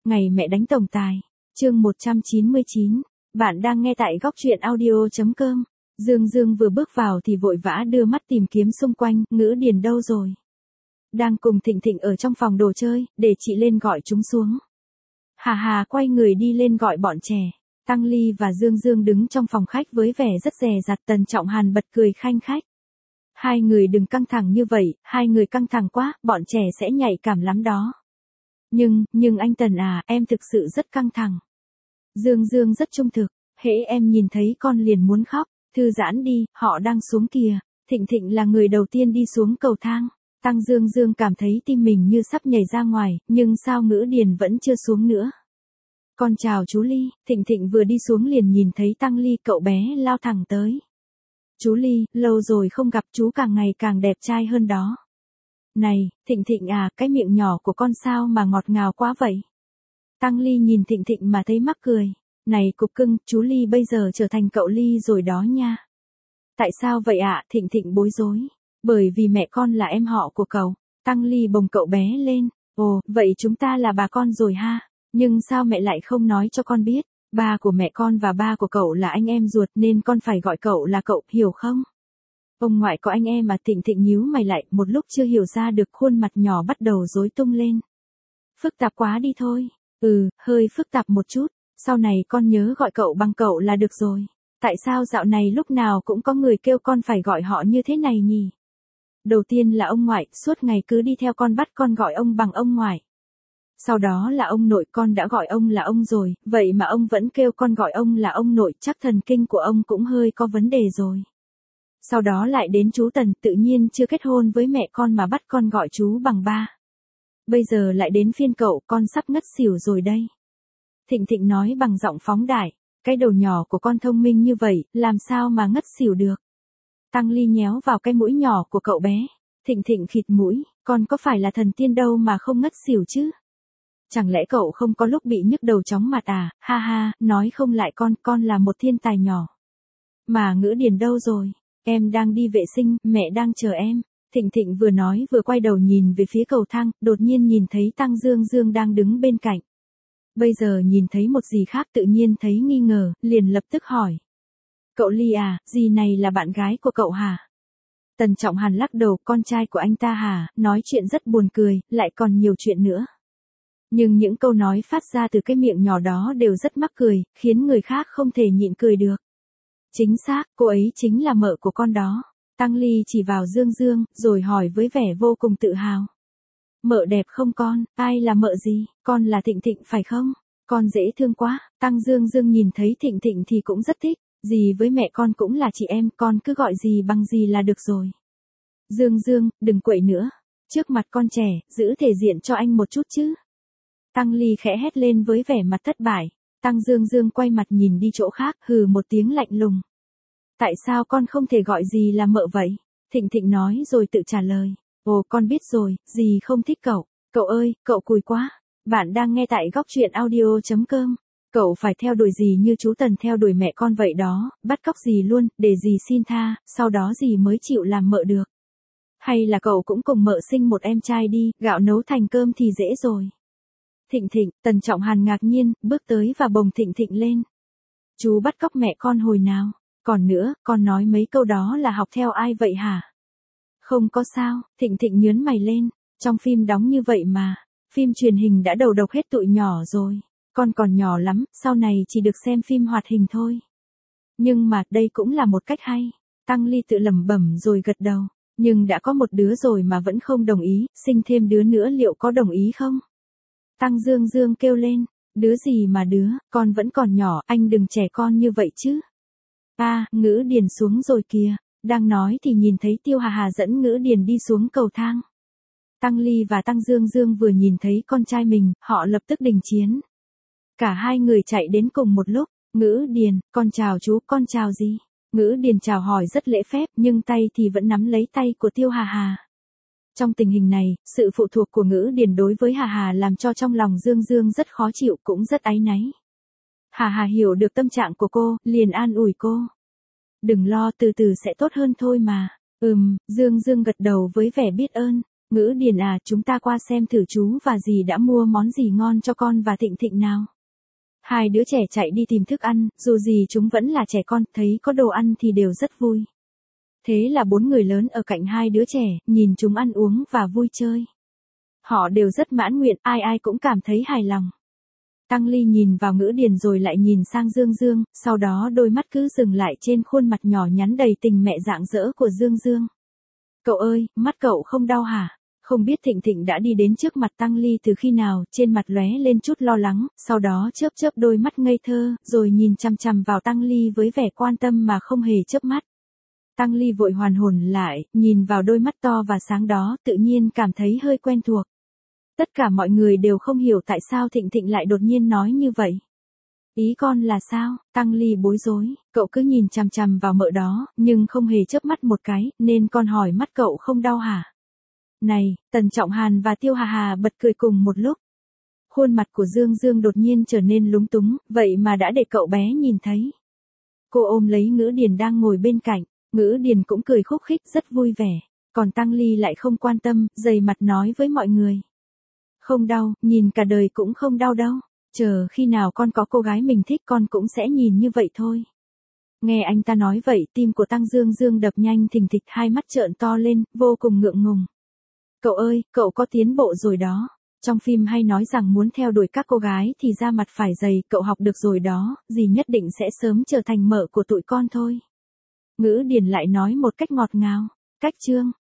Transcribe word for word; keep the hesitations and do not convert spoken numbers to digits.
Ngày mẹ đánh tổng tài. Chương một trăm chín mươi chín. Bạn đang nghe tại góc truyện audio chấm com. Dương Dương vừa bước vào thì vội vã đưa mắt tìm kiếm xung quanh, Ngữ Điền đâu rồi? Đang cùng Thịnh Thịnh ở trong phòng đồ chơi, để chị lên gọi chúng xuống. Hà Hà quay người đi lên gọi bọn trẻ. Tăng Ly và Dương Dương đứng trong phòng khách với vẻ rất dè dặt. Tần Trọng Hàn bật cười khanh khách. Hai người đừng căng thẳng như vậy, hai người căng thẳng quá, bọn trẻ sẽ nhạy cảm lắm đó. Nhưng, nhưng anh Tần à, em thực sự rất căng thẳng. Dương Dương rất trung thực, hễ em nhìn thấy con liền muốn khóc, thư giãn đi, họ đang xuống kìa. Thịnh Thịnh là người đầu tiên đi xuống cầu thang. Tăng Dương Dương cảm thấy tim mình như sắp nhảy ra ngoài, nhưng sao Ngữ Điền vẫn chưa xuống nữa. Con chào chú Ly. Thịnh Thịnh vừa đi xuống liền nhìn thấy Tăng Ly, cậu bé lao thẳng tới. Chú Ly, lâu rồi không gặp, chú càng ngày càng đẹp trai hơn đó. Này, Thịnh Thịnh à, cái miệng nhỏ của con sao mà ngọt ngào quá vậy? Tăng Ly nhìn Thịnh Thịnh mà thấy mắc cười. Này cục cưng, chú Ly bây giờ trở thành cậu Ly rồi đó nha. Tại sao vậy ạ? Thịnh Thịnh bối rối. Bởi vì mẹ con là em họ của cậu. Tăng Ly bồng cậu bé lên. Ồ, vậy chúng ta là bà con rồi ha. Nhưng sao mẹ lại không nói cho con biết? Ba của mẹ con và ba của cậu là anh em ruột nên con phải gọi cậu là cậu, hiểu không? Ông ngoại có anh em mà. Thịnh Thịnh nhíu mày lại, một lúc chưa hiểu ra được, khuôn mặt nhỏ bắt đầu rối tung lên. Phức tạp quá đi thôi. Ừ, hơi phức tạp một chút, sau này con nhớ gọi cậu bằng cậu là được rồi. Tại sao dạo này lúc nào cũng có người kêu con phải gọi họ như thế này nhỉ? Đầu tiên là ông ngoại, suốt ngày cứ đi theo con bắt con gọi ông bằng ông ngoại. Sau đó là ông nội, con đã gọi ông là ông rồi, vậy mà ông vẫn kêu con gọi ông là ông nội, chắc thần kinh của ông cũng hơi có vấn đề rồi. Sau đó lại đến chú Tần, tự nhiên chưa kết hôn với mẹ con mà bắt con gọi chú bằng ba. Bây giờ lại đến phiên cậu, con sắp ngất xỉu rồi đây. Thịnh Thịnh nói bằng giọng phóng đại, cái đầu nhỏ của con thông minh như vậy, làm sao mà ngất xỉu được. Tăng Ly nhéo vào cái mũi nhỏ của cậu bé. Thịnh Thịnh khịt mũi, con có phải là thần tiên đâu mà không ngất xỉu chứ? Chẳng lẽ cậu không có lúc bị nhức đầu chóng mặt à? Ha ha, nói không lại con, con là một thiên tài nhỏ. Mà Ngữ Điền đâu rồi? Em đang đi vệ sinh, mẹ đang chờ em. Thịnh Thịnh vừa nói vừa quay đầu nhìn về phía cầu thang, đột nhiên nhìn thấy Tăng Dương Dương đang đứng bên cạnh. Bây giờ nhìn thấy một gì khác tự nhiên thấy nghi ngờ, liền lập tức hỏi. Cậu Ly à, dì này là bạn gái của cậu hả? Tần Trọng Hàn lắc đầu, con trai của anh ta hả, nói chuyện rất buồn cười, lại còn nhiều chuyện nữa. Nhưng những câu nói phát ra từ cái miệng nhỏ đó đều rất mắc cười, khiến người khác không thể nhịn cười được. Chính xác, cô ấy chính là mợ của con đó. Tăng Ly chỉ vào Dương Dương, rồi hỏi với vẻ vô cùng tự hào. Mợ đẹp không con? Ai là mợ gì? Con là Thịnh Thịnh phải không? Con dễ thương quá. Tăng Dương Dương nhìn thấy Thịnh Thịnh thì cũng rất thích. Dì với mẹ con cũng là chị em, con cứ gọi dì bằng dì là được rồi. Dương Dương, đừng quậy nữa. Trước mặt con trẻ, giữ thể diện cho anh một chút chứ. Tăng Ly khẽ hét lên với vẻ mặt thất bại. Tăng Dương Dương quay mặt nhìn đi chỗ khác, hừ một tiếng lạnh lùng. Tại sao con không thể gọi dì là mợ vậy? Thịnh Thịnh nói rồi tự trả lời. Ồ, con biết rồi, dì không thích cậu. Cậu ơi, cậu cùi quá. Bạn đang nghe tại góc truyện audio chấm com. Cậu phải theo đuổi dì như chú Tần theo đuổi mẹ con vậy đó, bắt cóc dì luôn, để dì xin tha, sau đó dì mới chịu làm mợ được. Hay là cậu cũng cùng mợ sinh một em trai đi, gạo nấu thành cơm thì dễ rồi. Thịnh Thịnh, Tần Trọng Hàn ngạc nhiên, bước tới và bồng Thịnh Thịnh lên. Chú bắt cóc mẹ con hồi nào? Còn nữa, con nói mấy câu đó là học theo ai vậy hả? Không có sao, Thịnh Thịnh nhớn mày lên, trong phim đóng như vậy mà, phim truyền hình đã đầu độc hết tụi nhỏ rồi, con còn nhỏ lắm, sau này chỉ được xem phim hoạt hình thôi. Nhưng mà, đây cũng là một cách hay. Tăng Ly tự lẩm bẩm rồi gật đầu, nhưng đã có một đứa rồi mà vẫn không đồng ý, sinh thêm đứa nữa liệu có đồng ý không? Tăng Dương Dương kêu lên, đứa gì mà đứa, con vẫn còn nhỏ, anh đừng trẻ con như vậy chứ. À, Ngữ Điền xuống rồi kìa. Đang nói thì nhìn thấy Tiêu Hà Hà dẫn Ngữ Điền đi xuống cầu thang. Tăng Ly và Tăng Dương Dương vừa nhìn thấy con trai mình, họ lập tức đình chiến. Cả hai người chạy đến cùng một lúc. Ngữ Điền, con chào chú, con chào gì? Ngữ Điền chào hỏi rất lễ phép, nhưng tay thì vẫn nắm lấy tay của Tiêu Hà Hà. Trong tình hình này, sự phụ thuộc của Ngữ Điền đối với Hà Hà làm cho trong lòng Dương Dương rất khó chịu, cũng rất áy náy. Hà Hà hiểu được tâm trạng của cô, liền an ủi cô. Đừng lo, từ từ sẽ tốt hơn thôi mà. Ừm, Dương Dương gật đầu với vẻ biết ơn. Ngữ Điền à, chúng ta qua xem thử chú và dì đã mua món gì ngon cho con và Thịnh Thịnh nào. Hai đứa trẻ chạy đi tìm thức ăn, dù gì chúng vẫn là trẻ con, thấy có đồ ăn thì đều rất vui. Thế là bốn người lớn ở cạnh hai đứa trẻ, nhìn chúng ăn uống và vui chơi. Họ đều rất mãn nguyện, ai ai cũng cảm thấy hài lòng. Tăng Ly nhìn vào Ngữ Điền rồi lại nhìn sang Dương Dương, sau đó đôi mắt cứ dừng lại trên khuôn mặt nhỏ nhắn đầy tình mẹ rạng rỡ của Dương Dương. Cậu ơi, mắt cậu không đau hả? Không biết Thịnh Thịnh đã đi đến trước mặt Tăng Ly từ khi nào, trên mặt lóe lên chút lo lắng, sau đó chớp chớp đôi mắt ngây thơ, rồi nhìn chằm chằm vào Tăng Ly với vẻ quan tâm mà không hề chớp mắt. Tăng Ly vội hoàn hồn lại, nhìn vào đôi mắt to và sáng đó, tự nhiên cảm thấy hơi quen thuộc. Tất cả mọi người đều không hiểu tại sao Thịnh Thịnh lại đột nhiên nói như vậy. Ý con là sao? Tăng Ly bối rối, cậu cứ nhìn chằm chằm vào mợ đó, nhưng không hề chớp mắt một cái, nên con hỏi mắt cậu không đau hả? Này, Tần Trọng Hàn và Tiêu Hà Hà bật cười cùng một lúc. Khuôn mặt của Dương Dương đột nhiên trở nên lúng túng, vậy mà đã để cậu bé nhìn thấy. Cô ôm lấy Ngữ Điền đang ngồi bên cạnh, Ngữ Điền cũng cười khúc khích rất vui vẻ, còn Tăng Ly lại không quan tâm, dày mặt nói với mọi người. Không đau, nhìn cả đời cũng không đau đâu, chờ khi nào con có cô gái mình thích con cũng sẽ nhìn như vậy thôi. Nghe anh ta nói vậy, tim của Tăng Dương Dương đập nhanh thình thịch, hai mắt trợn to lên, vô cùng ngượng ngùng. Cậu ơi, cậu có tiến bộ rồi đó. Trong phim hay nói rằng muốn theo đuổi các cô gái thì da mặt phải dày, cậu học được rồi đó, dì nhất định sẽ sớm trở thành mợ của tụi con thôi. Ngữ Điền lại nói một cách ngọt ngào. Cách chương